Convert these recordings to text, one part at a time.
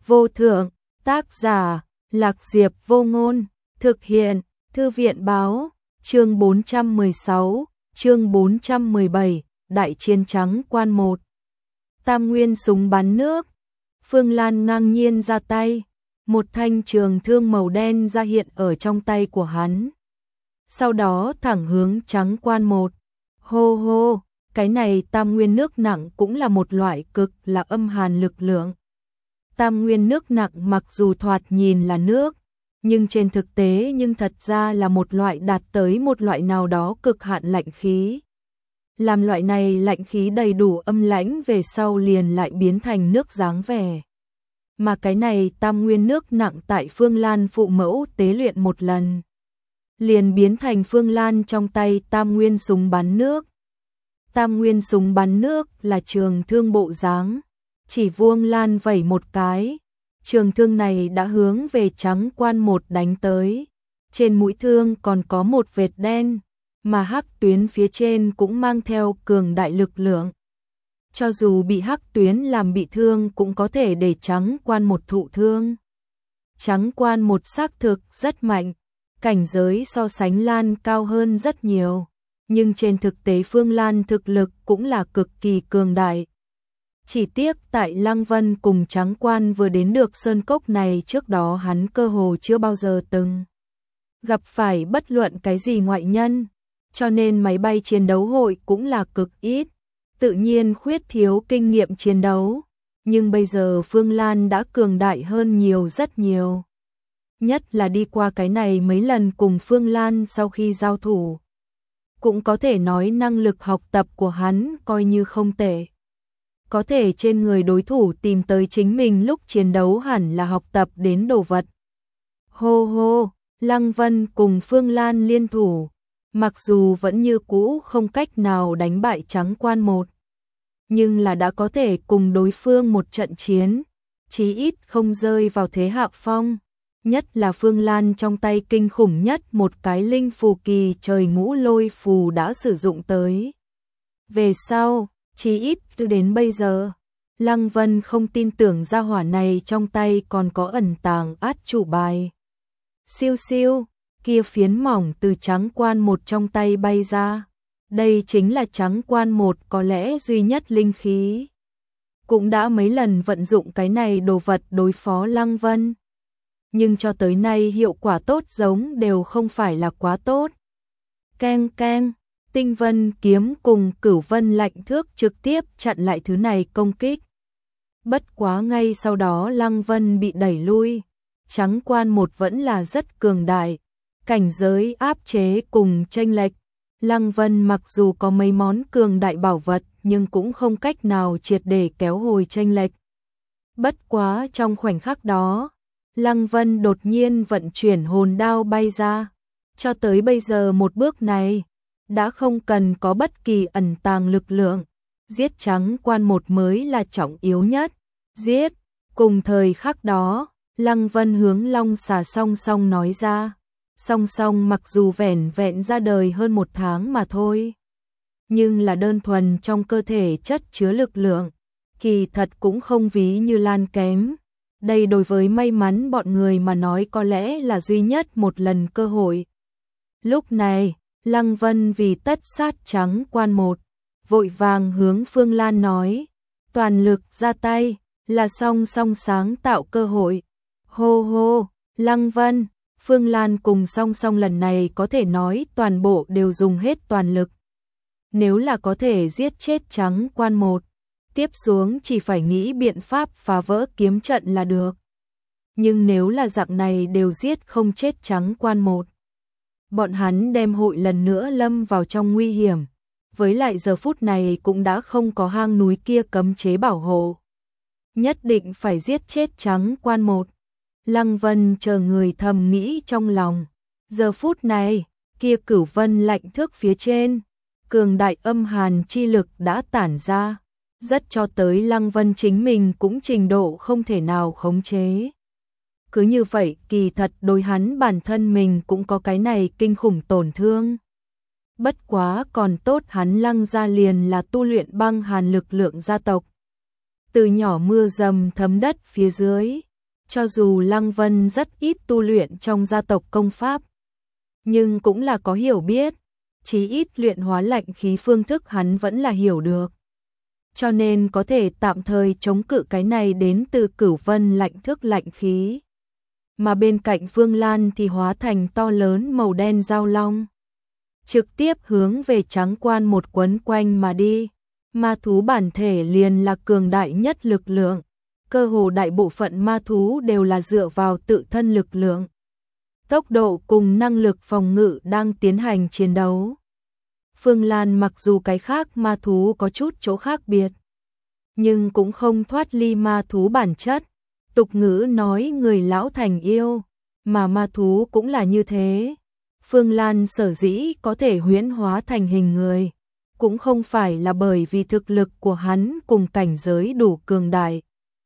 vô thượng, tác giả, Lạc Diệp Vô Ngôn, thực hiện, Thư viện báo, chương 416, chương 417, Đại chiến Trắng Quan 1. Tam nguyên súng bắn nước, Phương Lan ngang nhiên ra tay, một thanh trường thương màu đen ra hiện ở trong tay của hắn. Sau đó thẳng hướng Trắng Quan 1. Hô hô, cái này tam nguyên nước nặng cũng là một loại cực là âm hàn lực lượng. Tam nguyên nước nặng mặc dù thoạt nhìn là nước, nhưng trên thực tế nhưng thật ra là một loại đạt tới một loại nào đó cực hạn lạnh khí. Làm loại này lạnh khí đầy đủ âm lãnh về sau liền lại biến thành nước dáng vẻ. Mà cái này tam nguyên nước nặng tại Phương Lan phụ mẫu tế luyện một lần, liền biến thành Phương Lan trong tay tam nguyên súng bắn nước. Tam nguyên súng bắn nước là trường thương bộ dáng, chỉ vuông Lan vẩy một cái, trường thương này đã hướng về Trắng Quan 1 đánh tới. Trên mũi thương còn có một vệt đen, mà hắc tuyến phía trên cũng mang theo cường đại lực lượng. Cho dù bị hắc tuyến làm bị thương cũng có thể để Trắng Quan 1 thụ thương. Trắng Quan 1 xác thực rất mạnh, cảnh giới so sánh Lan cao hơn rất nhiều, nhưng trên thực tế Phương Lan thực lực cũng là cực kỳ cường đại. Chỉ tiếc tại Lăng Vân cùng Trắng Quan vừa đến được sơn cốc này trước đó hắn cơ hồ chưa bao giờ từng gặp phải bất luận cái gì ngoại nhân, cho nên máy bay chiến đấu hội cũng là cực ít, tự nhiên khuyết thiếu kinh nghiệm chiến đấu, nhưng bây giờ Phương Lan đã cường đại hơn nhiều rất nhiều. Nhất là đi qua cái này mấy lần cùng Phương Lan sau khi giao thủ, cũng có thể nói năng lực học tập của hắn coi như không tệ. Có thể trên người đối thủ tìm tới chính mình lúc chiến đấu hẳn là học tập đến đồ vật. Hô hô, Lăng Vân cùng Phương Lan liên thủ, mặc dù vẫn như cũ không cách nào đánh bại Trắng Quan 1, nhưng là đã có thể cùng đối phương một trận chiến, chí ít không rơi vào thế hạ phong. Nhất là Phương Lan trong tay kinh khủng nhất một cái linh phù kỳ trời ngũ lôi phù đã sử dụng tới. Về sau, chí ít từ đến bây giờ, Lăng Vân không tin tưởng gia hỏa này trong tay còn có ẩn tàng át chủ bài. Siêu siêu, kia phiến mỏng từ Trắng Quan 1 trong tay bay ra. Đây chính là Trắng Quan 1 có lẽ duy nhất linh khí. Cũng đã mấy lần vận dụng cái này đồ vật đối phó Lăng Vân, nhưng cho tới nay hiệu quả tốt giống đều không phải là quá tốt. Keng keng, Tinh Vân kiếm cùng Cửu Vân lạnh thước trực tiếp chặn lại thứ này công kích. Bất quá ngay sau đó Lăng Vân bị đẩy lui. Trắng Quan 1 vẫn là rất cường đại, cảnh giới áp chế cùng chênh lệch. Lăng Vân mặc dù có mấy món cường đại bảo vật nhưng cũng không cách nào triệt để kéo hồi chênh lệch. Bất quá trong khoảnh khắc đó, Lăng Vân đột nhiên vận chuyển hồn đao bay ra. Cho tới bây giờ một bước này, đã không cần có bất kỳ ẩn tàng lực lượng. Giết Trắng Quan 1 mới là trọng yếu nhất. Giết! Cùng thời khắc đó, Lăng Vân hướng Long Xà Song Song nói ra. Song Song mặc dù vẻn vẹn ra đời hơn 1 tháng mà thôi, nhưng là đơn thuần trong cơ thể chất chứa lực lượng, kỳ thật cũng không ví như Lan kém. Đây đối với may mắn bọn người mà nói có lẽ là duy nhất một lần cơ hội. Lúc này, Lăng Vân vì tất sát Trắng Quan 1, vội vàng hướng Phương Lan nói, toàn lực ra tay, là Song Song sáng tạo cơ hội. Hô hô, Lăng Vân, Phương Lan cùng Song Song lần này có thể nói toàn bộ đều dùng hết toàn lực. Nếu là có thể giết chết Trắng Quan 1, tiếp xuống chỉ phải nghĩ biện pháp phá vỡ kiếm trận là được. Nhưng nếu là dạng này đều giết không chết Trắng Quan 1, bọn hắn đem hội lần nữa lâm vào trong nguy hiểm. Với lại giờ phút này cũng đã không có hang núi kia cấm chế bảo hộ. Nhất định phải giết chết Trắng Quan 1. Lăng Vân chờ người thầm nghĩ trong lòng. Giờ phút này, kia Cửu Vân lạnh thước phía trên, cường đại âm hàn chi lực đã tản ra. Rất cho tới Lăng Vân chính mình cũng trình độ không thể nào khống chế. Cứ như vậy kỳ thật đối hắn bản thân mình cũng có cái này kinh khủng tổn thương. Bất quá còn tốt hắn Lăng gia liền là tu luyện băng hàn lực lượng gia tộc. Từ nhỏ mưa dầm thấm đất phía dưới, Cho dù Lăng Vân rất ít tu luyện trong gia tộc công pháp, nhưng cũng là có hiểu biết, chí ít luyện hóa lạnh khí phương thức hắn vẫn là hiểu được. Cho nên có thể tạm thời chống cự cái này đến từ Cửu Vân lạnh thức lạnh khí. Mà bên cạnh Phương Lan thì hóa thành to lớn màu đen giao long, trực tiếp hướng về Trắng Quan một quấn quanh mà đi. Ma thú bản thể liền là cường đại nhất lực lượng, cơ hồ đại bộ phận ma thú đều là dựa vào tự thân lực lượng, tốc độ cùng năng lực phòng ngự đang tiến hành chiến đấu. Phương Lan mặc dù cái khác ma thú có chút chỗ khác biệt, nhưng cũng không thoát ly ma thú bản chất. Tục ngữ nói người lão thành yêu, mà ma thú cũng là như thế. Phương Lan sở dĩ có thể huyễn hóa thành hình người, cũng không phải là bởi vì thực lực của hắn cùng cảnh giới đủ cường đại.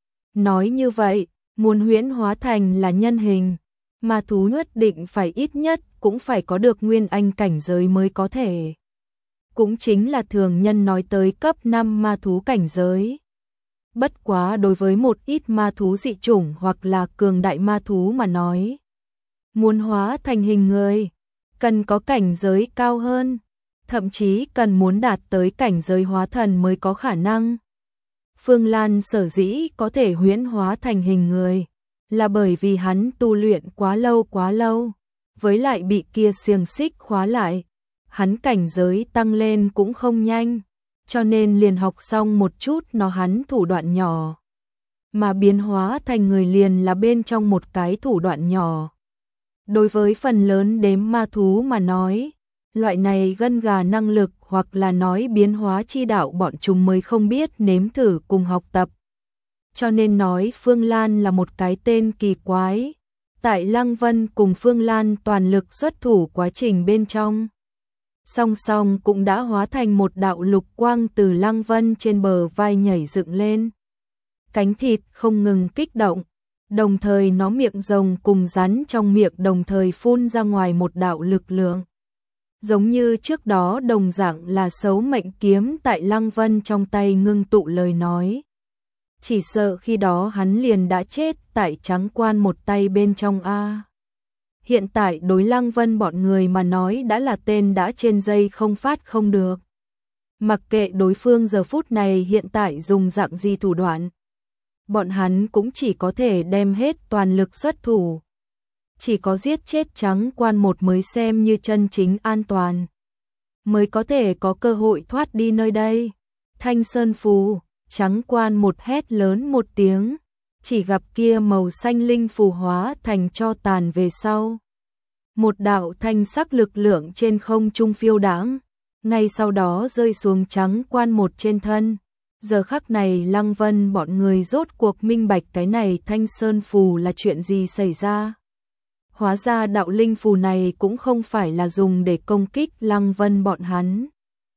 Nói như vậy, muốn huyễn hóa thành là nhân hình, ma thú nhất định phải ít nhất cũng phải có được nguyên anh cảnh giới mới có thể. Cũng chính là thường nhân nói tới cấp 5 ma thú cảnh giới. Bất quá đối với một ít ma thú dị chủng hoặc là cường đại ma thú mà nói, muốn hóa thành hình người, cần có cảnh giới cao hơn, thậm chí cần muốn đạt tới cảnh giới hóa thần mới có khả năng. Phương Lan sở dĩ có thể huyễn hóa thành hình người, là bởi vì hắn tu luyện quá lâu, với lại bị kia xiềng xích khóa lại, hắn cảnh giới tăng lên cũng không nhanh, cho nên liền học xong một chút nó hắn thủ đoạn nhỏ, mà biến hóa thành người liền là bên trong một cái thủ đoạn nhỏ. Đối với phần lớn đếm ma thú mà nói, loại này gân gà năng lực hoặc là nói biến hóa chi đạo bọn chúng mới không biết nếm thử cùng học tập. Cho nên nói Phương Lan là một cái tên kỳ quái. Tại Lăng Vân cùng Phương Lan toàn lực xuất thủ quá trình bên trong, song song cũng đã hóa thành một đạo lục quang từ Lăng Vân trên bờ vai nhảy dựng lên. Cánh thịt không ngừng kích động, đồng thời nó miệng rồng cùng rắn trong miệng đồng thời phun ra ngoài một đạo lực lượng. Giống như trước đó đồng dạng là xấu mệnh kiếm tại Lăng Vân trong tay ngưng tụ lời nói. Chỉ sợ khi đó hắn liền đã chết tại Trắng Quan một tay bên trong a. Hiện tại đối Lăng Vân bọn người mà nói đã là tên đã trên dây không phát không được. Mặc kệ đối phương giờ phút này hiện tại dùng dạng gì thủ đoạn, bọn hắn cũng chỉ có thể đem hết toàn lực xuất thủ. Chỉ có giết chết Trắng Quan một mới xem như chân chính an toàn, mới có thể có cơ hội thoát đi nơi đây. Thanh Sơn Phù, Trắng Quan một hét lớn một tiếng, chỉ gặp kia màu xanh linh phù hóa thành tro tàn về sau. Một đạo thanh sắc lực lượng trên không trung phiêu đãng, ngay sau đó rơi xuống Trắng Quan một trên thân. Giờ khắc này Lăng Vân bọn người rốt cuộc minh bạch cái này Thanh Sơn Phù là chuyện gì xảy ra. Hóa ra đạo linh phù này cũng không phải là dùng để công kích Lăng Vân bọn hắn,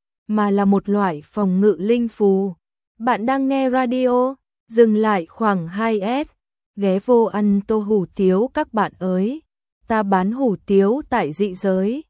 mà là một loại phòng ngự linh phù. Bạn đang nghe radio, dừng lại khoảng 2S, ghé vô ăn tô hủ tiếu các bạn ơi. Ta bán hủ tiếu tại dị giới,